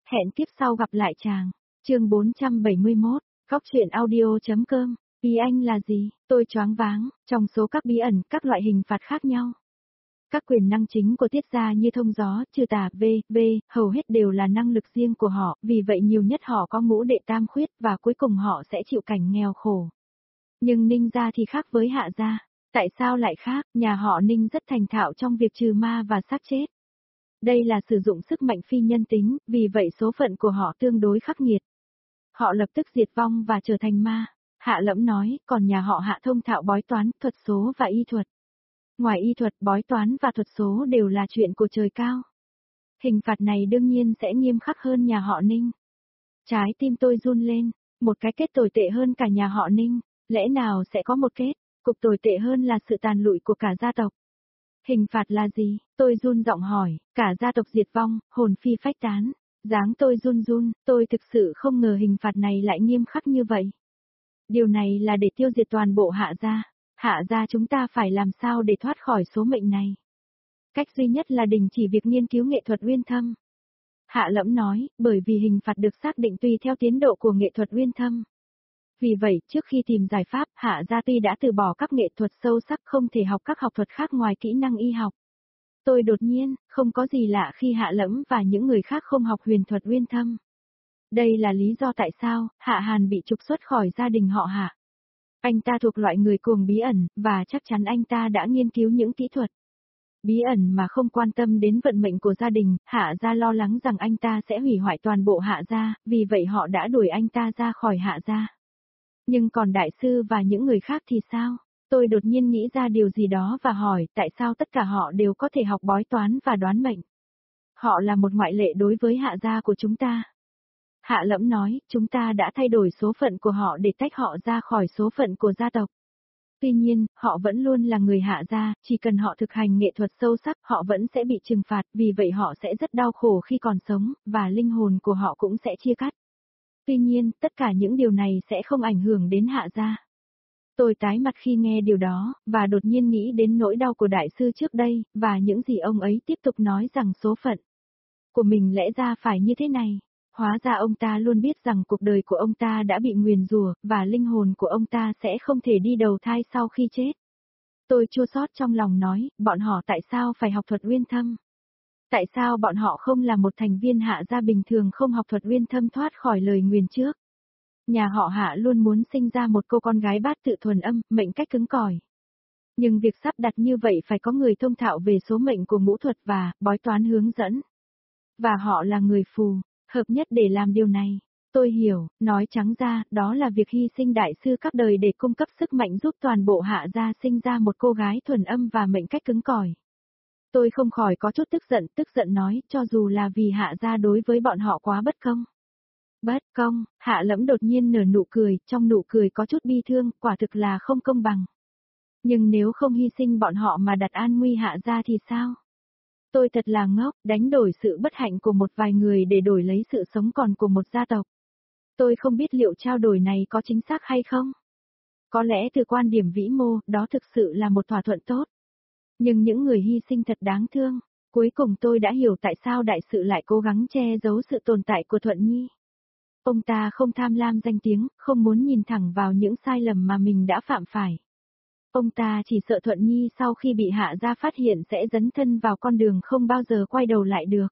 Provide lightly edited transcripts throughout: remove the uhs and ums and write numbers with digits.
Hẹn kiếp sau gặp lại chàng. Chương 471, Góc truyện audio.com. Ý anh là gì? Tôi choáng váng, trong số các bí ẩn, các loại hình phạt khác nhau. Các quyền năng chính của tiết gia như thông gió, trừ tà, hầu hết đều là năng lực riêng của họ, vì vậy nhiều nhất họ có ngũ đệ tam khuyết và cuối cùng họ sẽ chịu cảnh nghèo khổ. Nhưng Ninh gia thì khác với Hạ gia. Tại sao lại khác? Nhà họ Ninh rất thành thạo trong việc trừ ma và xác chết. Đây là sử dụng sức mạnh phi nhân tính, vì vậy số phận của họ tương đối khắc nghiệt. Họ lập tức diệt vong và trở thành ma. Hạ Lẫm nói, còn nhà họ Hạ thông thạo bói toán, thuật số và y thuật. Ngoài y thuật, bói toán và thuật số đều là chuyện của trời cao. Hình phạt này đương nhiên sẽ nghiêm khắc hơn nhà họ Ninh. Trái tim tôi run lên, một cái kết tồi tệ hơn cả nhà họ Ninh, lẽ nào sẽ có một kết, cục tồi tệ hơn là sự tàn lụi của cả gia tộc. Hình phạt là gì? Tôi run giọng hỏi, cả gia tộc diệt vong, hồn phi phách tán. Dáng tôi run run, tôi thực sự không ngờ hình phạt này lại nghiêm khắc như vậy. Điều này là để tiêu diệt toàn bộ Hạ gia. Hạ gia chúng ta phải làm sao để thoát khỏi số mệnh này? Cách duy nhất là đình chỉ việc nghiên cứu nghệ thuật uyên thâm. Hạ Lẫm nói, bởi vì hình phạt được xác định tùy theo tiến độ của nghệ thuật uyên thâm. Vì vậy, trước khi tìm giải pháp, Hạ gia tuy đã từ bỏ các nghệ thuật sâu sắc không thể học các học thuật khác ngoài kỹ năng y học. Tôi đột nhiên, không có gì lạ khi Hạ Lẫm và những người khác không học huyền thuật uyên thâm. Đây là lý do tại sao Hạ Hàn bị trục xuất khỏi gia đình họ Hạ. Anh ta thuộc loại người cuồng bí ẩn, và chắc chắn anh ta đã nghiên cứu những kỹ thuật bí ẩn mà không quan tâm đến vận mệnh của gia đình. Hạ gia lo lắng rằng anh ta sẽ hủy hoại toàn bộ Hạ gia, vì vậy họ đã đuổi anh ta ra khỏi Hạ gia. Nhưng còn đại sư và những người khác thì sao? Tôi đột nhiên nghĩ ra điều gì đó và hỏi tại sao tất cả họ đều có thể học bói toán và đoán mệnh. Họ là một ngoại lệ đối với Hạ gia của chúng ta. Hạ Lẫm nói, chúng ta đã thay đổi số phận của họ để tách họ ra khỏi số phận của gia tộc. Tuy nhiên, họ vẫn luôn là người Hạ gia, chỉ cần họ thực hành nghệ thuật sâu sắc, họ vẫn sẽ bị trừng phạt, vì vậy họ sẽ rất đau khổ khi còn sống, và linh hồn của họ cũng sẽ chia cắt. Tuy nhiên, tất cả những điều này sẽ không ảnh hưởng đến Hạ gia. Tôi tái mặt khi nghe điều đó, và đột nhiên nghĩ đến nỗi đau của đại sư trước đây, và những gì ông ấy tiếp tục nói rằng số phận của mình lẽ ra phải như thế này. Hóa ra ông ta luôn biết rằng cuộc đời của ông ta đã bị nguyền rủa, và linh hồn của ông ta sẽ không thể đi đầu thai sau khi chết. Tôi chua xót trong lòng nói, bọn họ tại sao phải học thuật uyên thâm? Tại sao bọn họ không là một thành viên Hạ gia bình thường không học thuật uyên thâm thoát khỏi lời nguyền trước? Nhà họ Hạ luôn muốn sinh ra một cô con gái bát tự thuần âm, mệnh cách cứng cỏi. Nhưng việc sắp đặt như vậy phải có người thông thạo về số mệnh của ngũ thuật và bói toán hướng dẫn. Và họ là người phù hợp nhất để làm điều này. Tôi hiểu, nói trắng ra, đó là việc hy sinh đại sư các đời để cung cấp sức mạnh giúp toàn bộ Hạ gia sinh ra một cô gái thuần âm và mệnh cách cứng cỏi. Tôi không khỏi có chút tức giận nói, cho dù là vì Hạ gia đối với bọn họ quá bất công. Bất công, Hạ Lẫm đột nhiên nở nụ cười, trong nụ cười có chút bi thương, quả thực là không công bằng. Nhưng nếu không hy sinh bọn họ mà đặt an nguy Hạ gia thì sao? Tôi thật là ngốc, đánh đổi sự bất hạnh của một vài người để đổi lấy sự sống còn của một gia tộc. Tôi không biết liệu trao đổi này có chính xác hay không. Có lẽ từ quan điểm vĩ mô, đó thực sự là một thỏa thuận tốt. Nhưng những người hy sinh thật đáng thương. Cuối cùng tôi đã hiểu tại sao đại sự lại cố gắng che giấu sự tồn tại của Thuận Nhi. Ông ta không tham lam danh tiếng, không muốn nhìn thẳng vào những sai lầm mà mình đã phạm phải. Ông ta chỉ sợ Thuận Nhi sau khi bị Hạ gia phát hiện sẽ dấn thân vào con đường không bao giờ quay đầu lại được.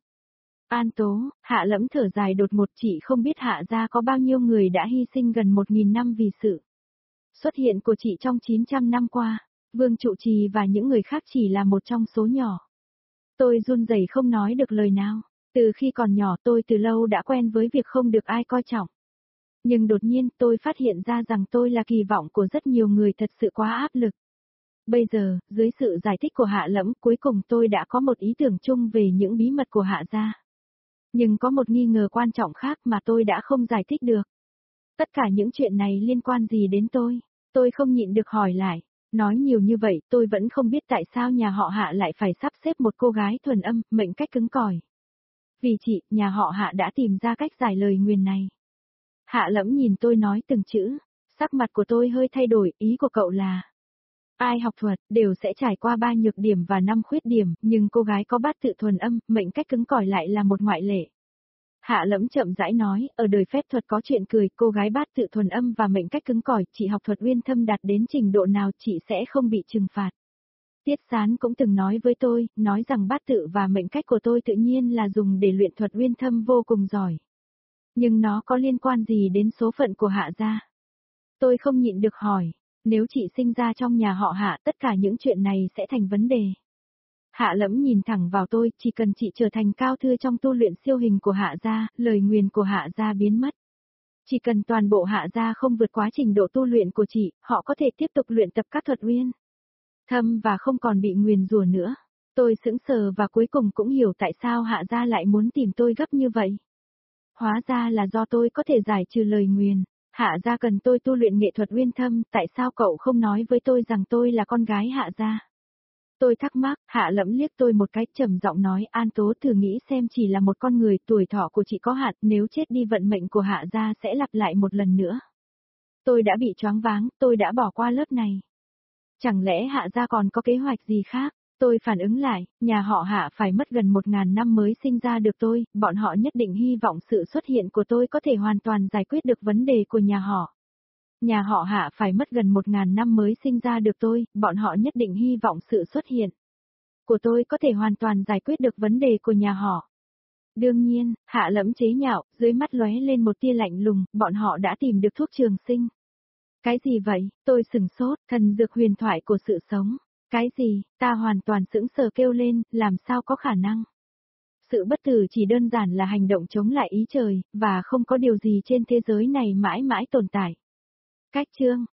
An Tố, Hạ Lẫm thở dài đột ngột, chị không biết Hạ gia có bao nhiêu người đã hy sinh gần 1.000 năm vì sự xuất hiện của chị trong 900 năm qua. Vương Trụ Trì và những người khác chỉ là một trong số nhỏ. Tôi run rẩy không nói được lời nào. Từ khi còn nhỏ tôi từ lâu đã quen với việc không được ai coi trọng. Nhưng đột nhiên tôi phát hiện ra rằng tôi là kỳ vọng của rất nhiều người, thật sự quá áp lực. Bây giờ, dưới sự giải thích của Hạ Lẫm, cuối cùng tôi đã có một ý tưởng chung về những bí mật của Hạ gia. Nhưng có một nghi ngờ quan trọng khác mà tôi đã không giải thích được. Tất cả những chuyện này liên quan gì đến tôi? Tôi không nhịn được hỏi lại. Nói nhiều như vậy, tôi vẫn không biết tại sao nhà họ Hạ lại phải sắp xếp một cô gái thuần âm, mệnh cách cứng cỏi. Vì chị, nhà họ Hạ đã tìm ra cách giải lời nguyền này. Hạ Lẫm nhìn tôi nói từng chữ, sắc mặt của tôi hơi thay đổi, ý của cậu là ai học thuật, đều sẽ trải qua 3 nhược điểm và 5 khuyết điểm, nhưng cô gái có bát tự thuần âm, mệnh cách cứng cỏi lại là một ngoại lệ. Hạ Lẫm chậm rãi nói, ở đời phép thuật có chuyện cười, cô gái bát tự thuần âm và mệnh cách cứng cỏi, chị học thuật uyên thâm đạt đến trình độ nào chị sẽ không bị trừng phạt. Tiết Sán cũng từng nói với tôi, nói rằng bát tự và mệnh cách của tôi tự nhiên là dùng để luyện thuật uyên thâm vô cùng giỏi. Nhưng nó có liên quan gì đến số phận của Hạ gia? Tôi không nhịn được hỏi, nếu chị sinh ra trong nhà họ Hạ tất cả những chuyện này sẽ thành vấn đề. Hạ Lẫm nhìn thẳng vào tôi, chỉ cần chị trở thành cao thư trong tu luyện siêu hình của Hạ gia, lời nguyền của Hạ gia biến mất. Chỉ cần toàn bộ Hạ gia không vượt quá trình độ tu luyện của chị, họ có thể tiếp tục luyện tập các thuật uyên thâm và không còn bị nguyền rủa nữa. Tôi sững sờ và cuối cùng cũng hiểu tại sao Hạ gia lại muốn tìm tôi gấp như vậy. Hóa ra là do tôi có thể giải trừ lời nguyền. Hạ gia cần tôi tu luyện nghệ thuật uyên thâm, tại sao cậu không nói với tôi rằng tôi là con gái Hạ gia? Tôi thắc mắc, Hạ Lẫm liếc tôi một cái trầm giọng nói, An Tố thử nghĩ xem chỉ là một con người, tuổi thọ của chị có hạn, nếu chết đi vận mệnh của Hạ gia sẽ lặp lại một lần nữa. Tôi đã bị choáng váng, tôi đã bỏ qua lớp này. Chẳng lẽ Hạ gia còn có kế hoạch gì khác? Tôi phản ứng lại, nhà họ Hạ phải mất gần 1.000 năm mới sinh ra được tôi, bọn họ nhất định hy vọng sự xuất hiện của tôi có thể hoàn toàn giải quyết được vấn đề của nhà họ. Nhà họ Hạ phải mất gần 1.000 năm mới sinh ra được tôi, bọn họ nhất định hy vọng sự xuất hiện của tôi có thể hoàn toàn giải quyết được vấn đề của nhà họ. Đương nhiên, Hạ Lẫm chế nhạo, dưới mắt lóe lên một tia lạnh lùng, bọn họ đã tìm được thuốc trường sinh. Cái gì vậy? Tôi sừng sốt, thần dược huyền thoại của sự sống. Cái gì? Ta hoàn toàn sững sờ kêu lên, làm sao có khả năng? Sự bất tử chỉ đơn giản là hành động chống lại ý trời, và không có điều gì trên thế giới này mãi mãi tồn tại. Cách chương